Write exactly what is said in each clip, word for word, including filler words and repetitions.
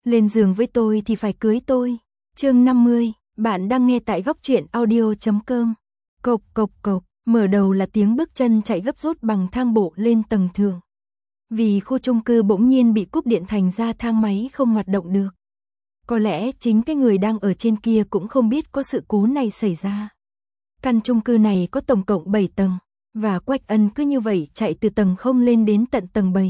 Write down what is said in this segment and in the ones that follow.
Lên giường với tôi thì phải cưới tôi. Chương năm mươi, bạn đang nghe tại góc truyện audio chấm com. Cộc cộc cộc, mở đầu là tiếng bước chân chạy gấp rút bằng thang bộ lên tầng thượng. Vì khu chung cư bỗng nhiên bị cúp điện thành ra thang máy không hoạt động được. Có lẽ chính cái người đang ở trên kia cũng không biết có sự cố này xảy ra. Căn chung cư này có tổng cộng bảy tầng, và Quách Ân cứ như vậy chạy từ tầng không lên đến tận tầng bảy.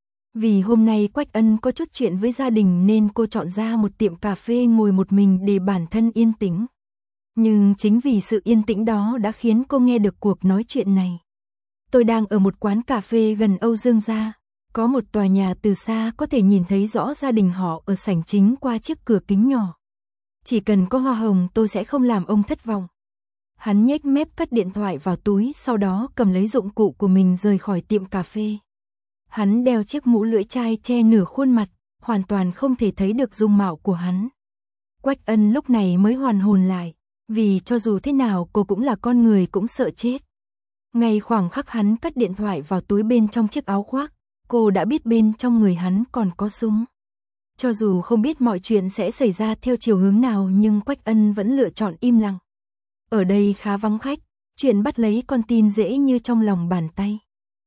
Vì hôm nay Quách Ân có chút chuyện với gia đình nên cô chọn ra một tiệm cà phê ngồi một mình để bản thân yên tĩnh. Nhưng chính vì sự yên tĩnh đó đã khiến cô nghe được cuộc nói chuyện này. Tôi đang ở một quán cà phê gần Âu Dương gia. Có một tòa nhà từ xa có thể nhìn thấy rõ gia đình họ ở sảnh chính qua chiếc cửa kính nhỏ. Chỉ cần có hoa hồng tôi sẽ không làm ông thất vọng. Hắn nhếch mép cất điện thoại vào túi, sau đó cầm lấy dụng cụ của mình rời khỏi tiệm cà phê. Hắn đeo chiếc mũ lưỡi chai che nửa khuôn mặt, hoàn toàn không thể thấy được dung mạo của hắn. Quách Ân lúc này mới hoàn hồn lại, vì cho dù thế nào cô cũng là con người cũng sợ chết. Ngay khoảng khắc hắn cất điện thoại vào túi bên trong chiếc áo khoác, cô đã biết bên trong người hắn còn có súng. Cho dù không biết mọi chuyện sẽ xảy ra theo chiều hướng nào nhưng Quách Ân vẫn lựa chọn im lặng. Ở đây khá vắng khách, chuyện bắt lấy con tin dễ như trong lòng bàn tay.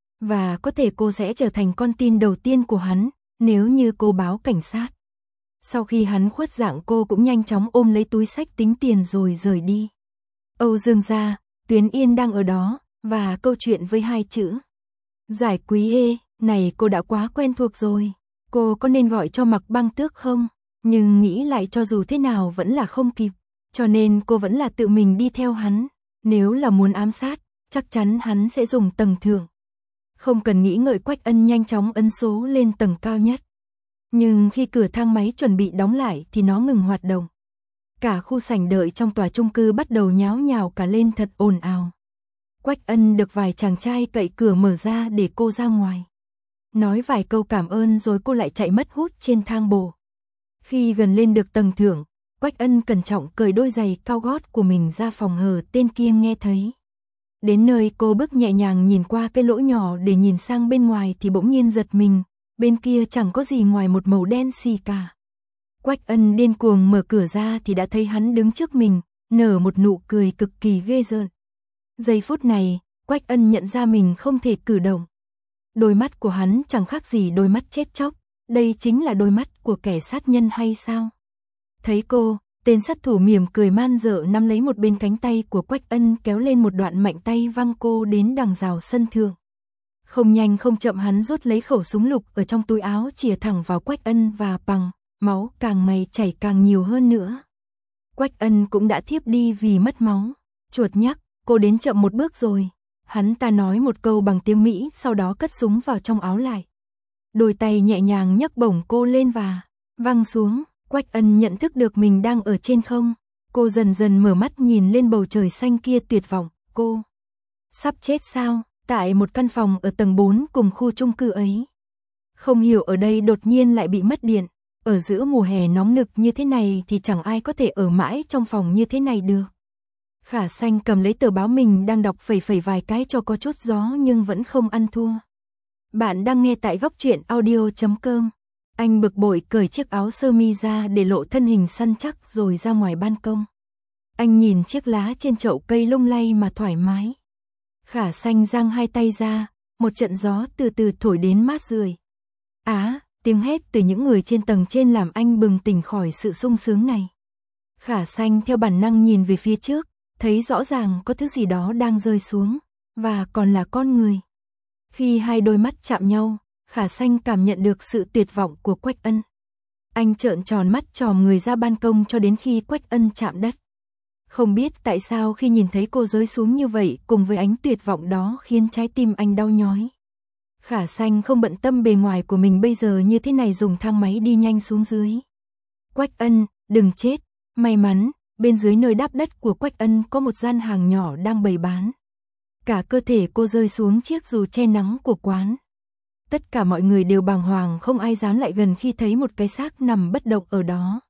Và có thể cô sẽ trở thành con tin đầu tiên của hắn, nếu như cô báo cảnh sát. Sau khi hắn khuất dạng cô cũng nhanh chóng ôm lấy túi xách tính tiền rồi rời đi. Âu Dương gia, Tuyến Yên đang ở đó, và câu chuyện với hai chữ Giải Quý Ê, này cô đã quá quen thuộc rồi. Cô có nên gọi cho Mạc Băng Tước không? Nhưng nghĩ lại cho dù thế nào vẫn là không kịp. Cho nên cô vẫn là tự mình đi theo hắn. Nếu là muốn ám sát, chắc chắn hắn sẽ dùng tầng thượng. Không cần nghĩ ngợi Quách Ân nhanh chóng ấn số lên tầng cao nhất. Nhưng khi cửa thang máy chuẩn bị đóng lại thì nó ngừng hoạt động. Cả khu sảnh đợi trong tòa chung cư bắt đầu nháo nhào cả lên thật ồn ào. Quách Ân được vài chàng trai cậy cửa mở ra để cô ra ngoài. Nói vài câu cảm ơn rồi cô lại chạy mất hút trên thang bộ. Khi gần lên được tầng thượng, Quách Ân cẩn trọng cởi đôi giày cao gót của mình ra phòng hờ tên kia nghe thấy. Đến nơi cô bước nhẹ nhàng nhìn qua cái lỗ nhỏ để nhìn sang bên ngoài thì bỗng nhiên giật mình, bên kia chẳng có gì ngoài một màu đen xì cả. Quách Ân điên cuồng mở cửa ra thì đã thấy hắn đứng trước mình, nở một nụ cười cực kỳ ghê rợn. Giây phút này, Quách Ân nhận ra mình không thể cử động. Đôi mắt của hắn chẳng khác gì đôi mắt chết chóc, đây chính là đôi mắt của kẻ sát nhân hay sao? Thấy cô, tên sát thủ mỉm cười man dợ nắm lấy một bên cánh tay của Quách Ân kéo lên một đoạn mạnh tay văng cô đến đằng rào sân thượng. Không nhanh không chậm hắn rút lấy khẩu súng lục ở trong túi áo chĩa thẳng vào Quách Ân và bằng, máu càng ngày chảy càng nhiều hơn nữa. Quách Ân cũng đã thiếp đi vì mất máu. Chuột nhắc, cô đến chậm một bước rồi. Hắn ta nói một câu bằng tiếng Mỹ sau đó cất súng vào trong áo lại. Đôi tay nhẹ nhàng nhấc bổng cô lên và văng xuống. Quách Ân nhận thức được mình đang ở trên không. Cô dần dần mở mắt nhìn lên bầu trời xanh kia tuyệt vọng. Cô sắp chết sao? Tại một căn phòng ở tầng bốn cùng khu chung cư ấy. Không hiểu ở đây đột nhiên lại bị mất điện. Ở giữa mùa hè nóng nực như thế này thì chẳng ai có thể ở mãi trong phòng như thế này được. Khả Xanh cầm lấy tờ báo mình đang đọc phẩy phẩy vài cái cho có chút gió nhưng vẫn không ăn thua. Bạn đang nghe tại góc truyện audio chấm com. Anh bực bội cởi chiếc áo sơ mi ra để lộ thân hình săn chắc rồi ra ngoài ban công. Anh nhìn chiếc lá trên chậu cây lung lay mà thoải mái. Khả Xanh giang hai tay ra, một trận gió từ từ thổi đến mát rượi. Á, tiếng hét từ những người trên tầng trên làm anh bừng tỉnh khỏi sự sung sướng này. Khả Xanh theo bản năng nhìn về phía trước, thấy rõ ràng có thứ gì đó đang rơi xuống, và còn là con người. Khi hai đôi mắt chạm nhau, Khả Xanh cảm nhận được sự tuyệt vọng của Quách Ân. Anh trợn tròn mắt tròm người ra ban công cho đến khi Quách Ân chạm đất. Không biết tại sao khi nhìn thấy cô rơi xuống như vậy cùng với ánh tuyệt vọng đó khiến trái tim anh đau nhói. Khả Xanh không bận tâm bề ngoài của mình bây giờ như thế này, dùng thang máy đi nhanh xuống dưới. Quách Ân, đừng chết. May mắn, bên dưới nơi đáp đất của Quách Ân có một gian hàng nhỏ đang bày bán. Cả cơ thể cô rơi xuống chiếc dù che nắng của quán. Tất cả mọi người đều bàng hoàng, không ai dám lại gần khi thấy một cái xác nằm bất động ở đó.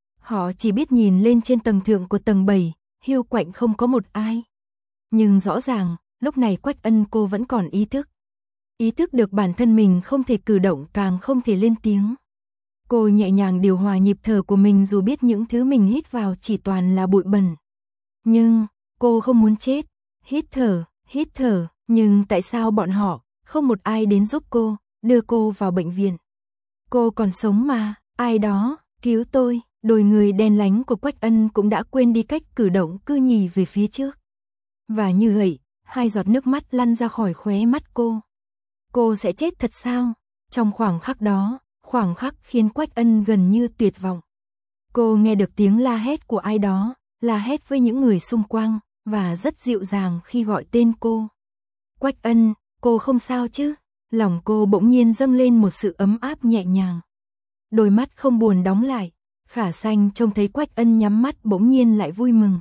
Họ chỉ biết nhìn lên trên tầng thượng của tầng bảy, hiu quạnh không có một ai. Nhưng rõ ràng, lúc này Quách Ân cô vẫn còn ý thức. Ý thức được bản thân mình không thể cử động càng không thể lên tiếng. Cô nhẹ nhàng điều hòa nhịp thở của mình dù biết những thứ mình hít vào chỉ toàn là bụi bẩn. Nhưng, cô không muốn chết. Hít thở, hít thở, nhưng tại sao bọn họ, không một ai đến giúp cô, đưa cô vào bệnh viện. Cô còn sống mà, ai đó, cứu tôi. Đôi người đen lánh của Quách Ân cũng đã quên đi cách cử động cư nhì về phía trước. Và như vậy, hai giọt nước mắt lăn ra khỏi khóe mắt cô. Cô sẽ chết thật sao? Trong khoảng khắc đó, khoảng khắc khiến Quách Ân gần như tuyệt vọng. Cô nghe được tiếng la hét của ai đó, la hét với những người xung quanh, và rất dịu dàng khi gọi tên cô. Quách Ân, cô không sao chứ? Lòng cô bỗng nhiên dâng lên một sự ấm áp nhẹ nhàng. Đôi mắt không buồn đóng lại, Khả Sanh trông thấy Quách Ân nhắm mắt bỗng nhiên lại vui mừng.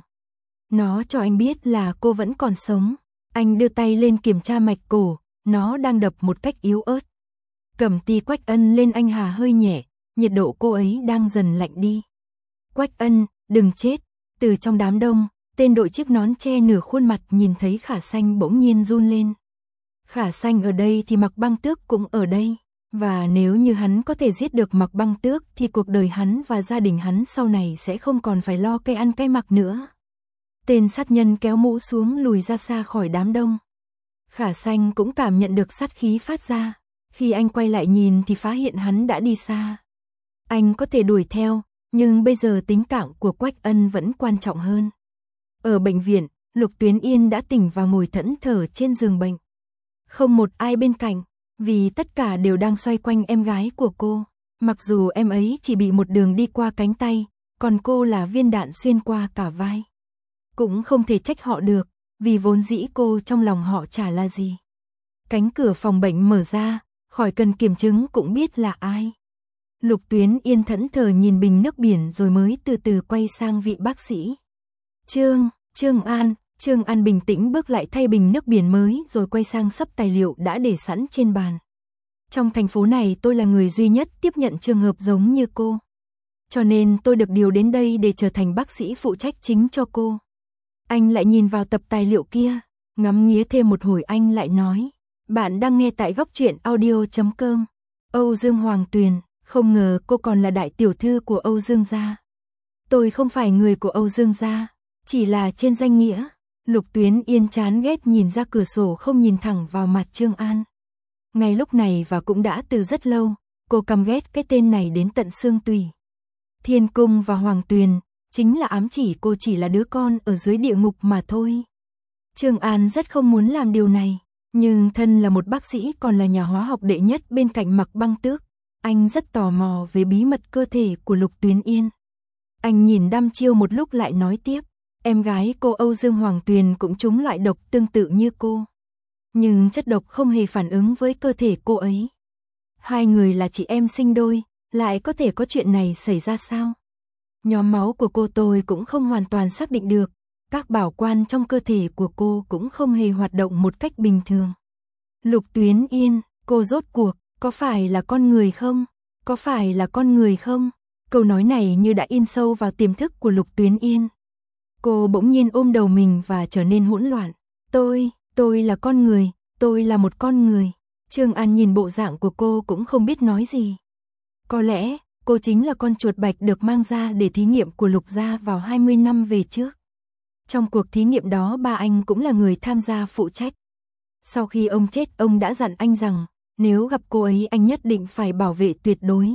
Nó cho anh biết là cô vẫn còn sống. Anh đưa tay lên kiểm tra mạch cổ, nó đang đập một cách yếu ớt. Cầm ti Quách Ân lên anh hà hơi nhẹ, nhiệt độ cô ấy đang dần lạnh đi. Quách Ân, đừng chết. Từ trong đám đông, tên đội chiếc nón che nửa khuôn mặt nhìn thấy Khả Sanh bỗng nhiên run lên. Khả Sanh ở đây thì Mạc Băng Tước cũng ở đây. Và nếu như hắn có thể giết được Mạc Băng Tước thì cuộc đời hắn và gia đình hắn sau này sẽ không còn phải lo cây ăn cây mặc nữa. Tên sát nhân kéo mũ xuống lùi ra xa khỏi đám đông. Khả Sanh cũng cảm nhận được sát khí phát ra. Khi anh quay lại nhìn thì phát hiện hắn đã đi xa. Anh có thể đuổi theo, nhưng bây giờ tính mạng của Quách Ân vẫn quan trọng hơn. Ở bệnh viện, Lục Tuyến Yên đã tỉnh và ngồi thẫn thờ trên giường bệnh. Không một ai bên cạnh, vì tất cả đều đang xoay quanh em gái của cô. Mặc dù em ấy chỉ bị một đường đi qua cánh tay, còn cô là viên đạn xuyên qua cả vai. Cũng không thể trách họ được, vì vốn dĩ cô trong lòng họ chả là gì. Cánh cửa phòng bệnh mở ra, khỏi cần kiểm chứng cũng biết là ai. Lục Tuyến Yên thẫn thờ nhìn bình nước biển rồi mới từ từ quay sang vị bác sĩ. Trương, Trương An, Trương An bình tĩnh bước lại thay bình nước biển mới rồi quay sang sấp tài liệu đã để sẵn trên bàn. Trong thành phố này tôi là người duy nhất tiếp nhận trường hợp giống như cô. Cho nên tôi được điều đến đây để trở thành bác sĩ phụ trách chính cho cô. Anh lại nhìn vào tập tài liệu kia, ngắm nghía thêm một hồi anh lại nói. Bạn đang nghe tại góc truyện audio chấm com. Âu Dương Hoàng Tuyền, không ngờ cô còn là đại tiểu thư của Âu Dương gia. Tôi không phải người của Âu Dương gia, chỉ là trên danh nghĩa. Lục Tuyến Yên chán ghét nhìn ra cửa sổ không nhìn thẳng vào mặt Trương An. Ngay lúc này và cũng đã từ rất lâu, cô căm ghét cái tên này đến tận xương tủy. Thiên Cung và Hoàng Tuyền, chính là ám chỉ cô chỉ là đứa con ở dưới địa ngục mà thôi. Trương An rất không muốn làm điều này, nhưng thân là một bác sĩ còn là nhà hóa học đệ nhất bên cạnh Mạc Băng Tước, anh rất tò mò về bí mật cơ thể của Lục Tuyến Yên. Anh nhìn đăm chiêu một lúc lại nói tiếp, em gái cô Âu Dương Hoàng Tuyền cũng trúng loại độc tương tự như cô. Nhưng chất độc không hề phản ứng với cơ thể cô ấy. Hai người là chị em sinh đôi, lại có thể có chuyện này xảy ra sao? Nhóm máu của cô tôi cũng không hoàn toàn xác định được, các bảo quan trong cơ thể của cô cũng không hề hoạt động một cách bình thường. Lục Tuyến Yên, cô rốt cuộc, có phải là con người không? Có phải là con người không? Câu nói này như đã in sâu vào tiềm thức của Lục Tuyến Yên. Cô bỗng nhiên ôm đầu mình và trở nên hỗn loạn. Tôi, tôi là con người, tôi là một con người. Trương An nhìn bộ dạng của cô cũng không biết nói gì. Có lẽ, cô chính là con chuột bạch được mang ra để thí nghiệm của Lục gia vào hai mươi năm về trước. Trong cuộc thí nghiệm đó ba anh cũng là người tham gia phụ trách. Sau khi ông chết ông đã dặn anh rằng, nếu gặp cô ấy anh nhất định phải bảo vệ tuyệt đối.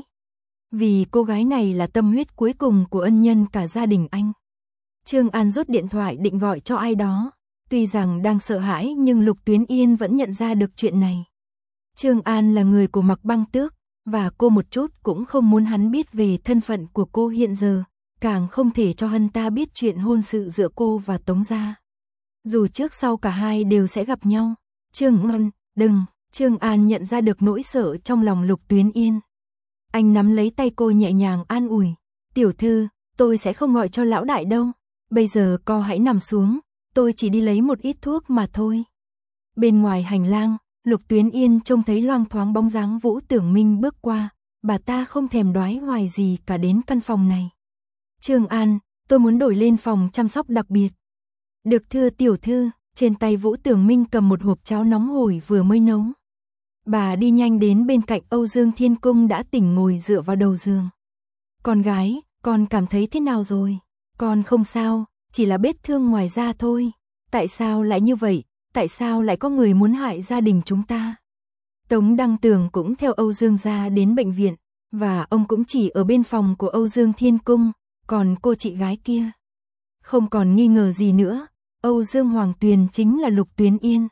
Vì cô gái này là tâm huyết cuối cùng của ân nhân cả gia đình anh. Trương An rút điện thoại định gọi cho ai đó. Tuy rằng đang sợ hãi nhưng Lục Tuyến Yên vẫn nhận ra được chuyện này. Trương An là người của Mạc Băng Tước, và cô một chút cũng không muốn hắn biết về thân phận của cô hiện giờ, càng không thể cho hắn ta biết chuyện hôn sự giữa cô và Tống gia. Dù trước sau cả hai đều sẽ gặp nhau. Trương An, đừng, Trương An nhận ra được nỗi sợ trong lòng Lục Tuyến Yên. Anh nắm lấy tay cô nhẹ nhàng an ủi. Tiểu thư, tôi sẽ không gọi cho lão đại đâu. Bây giờ cô hãy nằm xuống, tôi chỉ đi lấy một ít thuốc mà thôi. Bên ngoài hành lang, Lục Tuyến Yên trông thấy loang thoáng bóng dáng Vũ Tưởng Minh bước qua. Bà ta không thèm đoái hoài gì cả đến căn phòng này. Trương An, tôi muốn đổi lên phòng chăm sóc đặc biệt. Được thưa tiểu thư, trên tay Vũ Tưởng Minh cầm một hộp cháo nóng hổi vừa mới nấu. Bà đi nhanh đến bên cạnh Âu Dương Thiên Cung đã tỉnh ngồi dựa vào đầu giường. Con gái, con cảm thấy thế nào rồi? Con không sao, chỉ là vết thương ngoài da thôi. Tại sao lại như vậy? Tại sao lại có người muốn hại gia đình chúng ta? Tống Đăng Tường cũng theo Âu Dương gia đến bệnh viện, và ông cũng chỉ ở bên phòng của Âu Dương Thiên Cung, còn cô chị gái kia. Không còn nghi ngờ gì nữa, Âu Dương Hoàng Tuyền chính là Lục Tuyến Yên.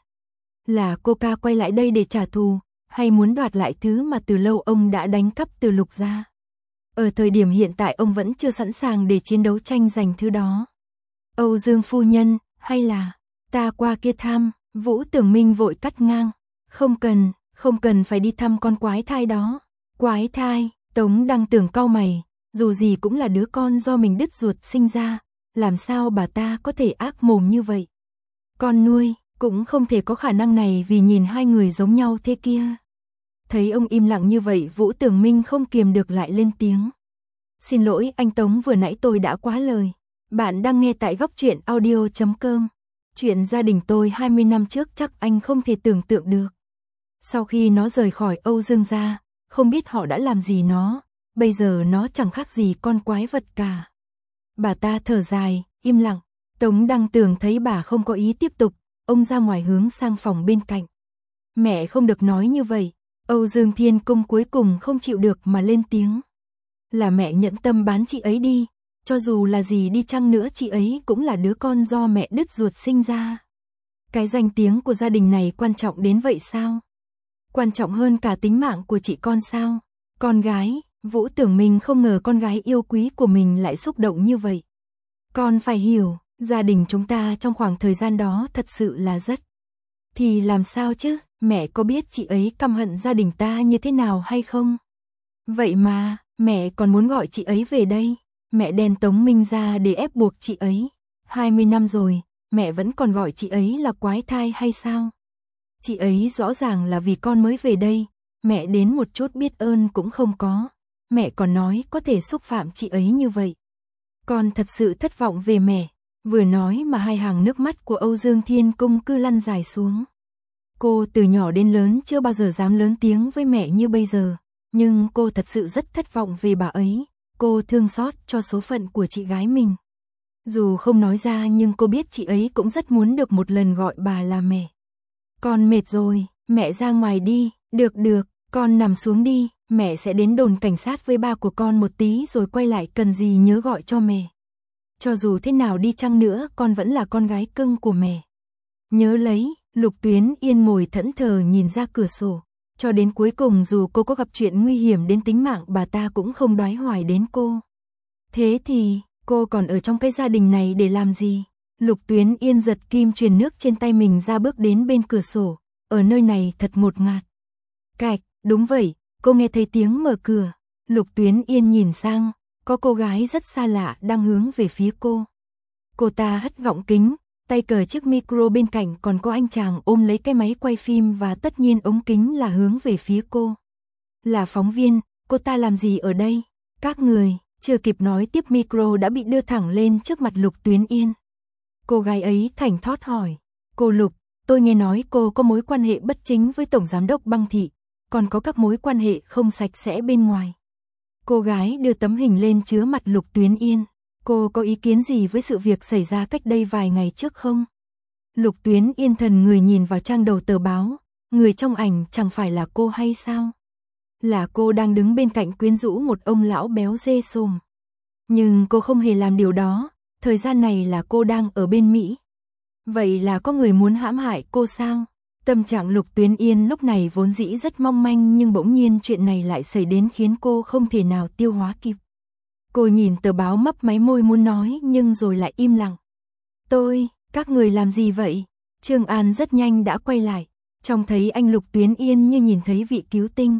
Là cô ca quay lại đây để trả thù, hay muốn đoạt lại thứ mà từ lâu ông đã đánh cắp từ Lục gia. Ở thời điểm hiện tại ông vẫn chưa sẵn sàng để chiến đấu tranh giành thứ đó. Âu Dương phu nhân, hay là ta qua kia thăm? Vũ Tưởng Minh vội cắt ngang. Không cần, không cần phải đi thăm con quái thai đó. Quái thai? Tống Đăng Tường cau mày, dù gì cũng là đứa con do mình đứt ruột sinh ra, làm sao bà ta có thể ác mồm như vậy? Con nuôi, cũng không thể có khả năng này vì nhìn hai người giống nhau thế kia. Thấy ông im lặng như vậy, Vũ Tưởng Minh không kiềm được lại lên tiếng. Xin lỗi anh Tống, vừa nãy tôi đã quá lời. Bạn đang nghe tại góc truyện audio chấm com. Chuyện gia đình tôi hai mươi năm trước chắc anh không thể tưởng tượng được. Sau khi nó rời khỏi Âu Dương gia, không biết họ đã làm gì nó, bây giờ nó chẳng khác gì con quái vật cả. Bà ta thở dài, im lặng. Tống Đăng Tường thấy bà không có ý tiếp tục, ông ra ngoài hướng sang phòng bên cạnh. Mẹ không được nói như vậy. Âu Dương Thiên Cung cuối cùng không chịu được mà lên tiếng. Là mẹ nhẫn tâm bán chị ấy đi, cho dù là gì đi chăng nữa chị ấy cũng là đứa con do mẹ đứt ruột sinh ra. Cái danh tiếng của gia đình này quan trọng đến vậy sao? Quan trọng hơn cả tính mạng của chị con sao? Con gái, Vũ Tưởng Minh không ngờ con gái yêu quý của mình lại xúc động như vậy. Con phải hiểu, gia đình chúng ta trong khoảng thời gian đó thật sự là rất... Thì làm sao chứ, mẹ có biết chị ấy căm hận gia đình ta như thế nào hay không? Vậy mà, mẹ còn muốn gọi chị ấy về đây. Mẹ đen Tống Minh ra để ép buộc chị ấy. hai mươi năm rồi, mẹ vẫn còn gọi chị ấy là quái thai hay sao? Chị ấy rõ ràng là vì con mới về đây, mẹ đến một chút biết ơn cũng không có. Mẹ còn nói có thể xúc phạm chị ấy như vậy. Con thật sự thất vọng về mẹ. Vừa nói mà hai hàng nước mắt của Âu Dương Thiên Cung cứ lăn dài xuống. Cô từ nhỏ đến lớn chưa bao giờ dám lớn tiếng với mẹ như bây giờ, nhưng cô thật sự rất thất vọng về bà ấy. Cô thương xót cho số phận của chị gái mình. Dù không nói ra nhưng cô biết chị ấy cũng rất muốn được một lần gọi bà là mẹ. Con mệt rồi, mẹ ra ngoài đi. Được được, con nằm xuống đi, mẹ sẽ đến đồn cảnh sát với ba của con một tí rồi quay lại, cần gì nhớ gọi cho mẹ. Cho dù thế nào đi chăng nữa con vẫn là con gái cưng của mẹ. Nhớ lấy. Lục Tuyến Yên ngồi thẫn thờ nhìn ra cửa sổ. Cho đến cuối cùng dù cô có gặp chuyện nguy hiểm đến tính mạng bà ta cũng không đoái hoài đến cô. Thế thì, cô còn ở trong cái gia đình này để làm gì? Lục Tuyến Yên giật kim truyền nước trên tay mình ra, bước đến bên cửa sổ. Ở nơi này thật ngột ngạt. Cạch, đúng vậy, cô nghe thấy tiếng mở cửa. Lục Tuyến Yên nhìn sang, có cô gái rất xa lạ đang hướng về phía cô. Cô ta hất gọng kính, tay cờ chiếc micro, bên cạnh còn có anh chàng ôm lấy cái máy quay phim và tất nhiên ống kính là hướng về phía cô. Là phóng viên, cô ta làm gì ở đây? Các người, chưa kịp nói tiếp micro đã bị đưa thẳng lên trước mặt Lục Tuyến Yên. Cô gái ấy thảnh thót hỏi, cô Lục, tôi nghe nói cô có mối quan hệ bất chính với Tổng Giám đốc Băng Thị, còn có các mối quan hệ không sạch sẽ bên ngoài. Cô gái đưa tấm hình lên chứa mặt Lục Tuyến Yên. Cô có ý kiến gì với sự việc xảy ra cách đây vài ngày trước không? Lục Tuyến Yên thần người nhìn vào trang đầu tờ báo, người trong ảnh chẳng phải là cô hay sao? Là cô đang đứng bên cạnh quyến rũ một ông lão béo dê xồm. Nhưng cô không hề làm điều đó, thời gian này là cô đang ở bên Mỹ. Vậy là có người muốn hãm hại cô sao? Tâm trạng Lục Tuyến Yên lúc này vốn dĩ rất mong manh, nhưng bỗng nhiên chuyện này lại xảy đến khiến cô không thể nào tiêu hóa kịp. Cô nhìn tờ báo mấp máy môi muốn nói nhưng rồi lại im lặng. Tôi, các người làm gì vậy? Trương An rất nhanh đã quay lại, trông thấy anh Lục Tuyến Yên như nhìn thấy vị cứu tinh.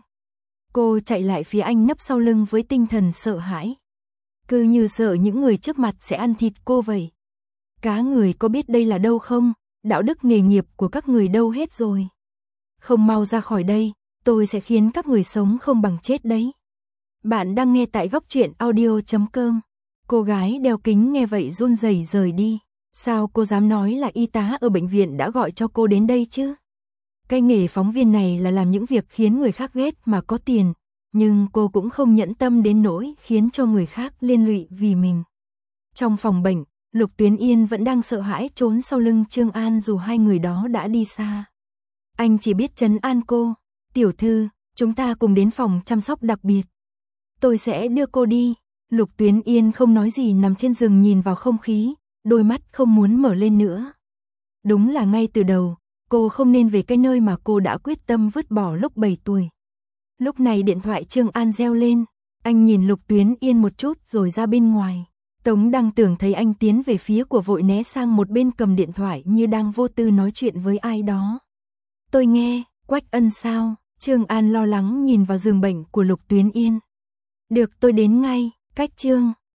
Cô chạy lại phía anh nấp sau lưng với tinh thần sợ hãi. Cứ như sợ những người trước mặt sẽ ăn thịt cô vậy. Cá người có biết đây là đâu không? Đạo đức nghề nghiệp của các người đâu hết rồi? Không mau ra khỏi đây, tôi sẽ khiến các người sống không bằng chết đấy. Bạn đang nghe tại góc truyện audio chấm com. Cô gái đeo kính nghe vậy run rẩy rời đi. Sao cô dám nói là y tá ở bệnh viện đã gọi cho cô đến đây chứ? Cái nghề phóng viên này là làm những việc khiến người khác ghét mà có tiền, nhưng cô cũng không nhẫn tâm đến nỗi khiến cho người khác liên lụy vì mình. Trong phòng bệnh, Lục Tuyến Yên vẫn đang sợ hãi trốn sau lưng Trương An dù hai người đó đã đi xa. Anh chỉ biết trấn an cô, tiểu thư, chúng ta cùng đến phòng chăm sóc đặc biệt. Tôi sẽ đưa cô đi. Lục Tuyến Yên không nói gì nằm trên giường nhìn vào không khí, đôi mắt không muốn mở lên nữa. Đúng là ngay từ đầu, cô không nên về cái nơi mà cô đã quyết tâm vứt bỏ lúc bảy tuổi. Lúc này điện thoại Trương An reo lên, anh nhìn Lục Tuyến Yên một chút rồi ra bên ngoài. Tống Đăng tưởng thấy anh tiến về phía của vội né sang một bên cầm điện thoại như đang vô tư nói chuyện với ai đó. Tôi nghe, Quách Ân sao? Trương An lo lắng nhìn vào giường bệnh của Lục Tuyến Yên. Được, tôi đến ngay. Cách Trương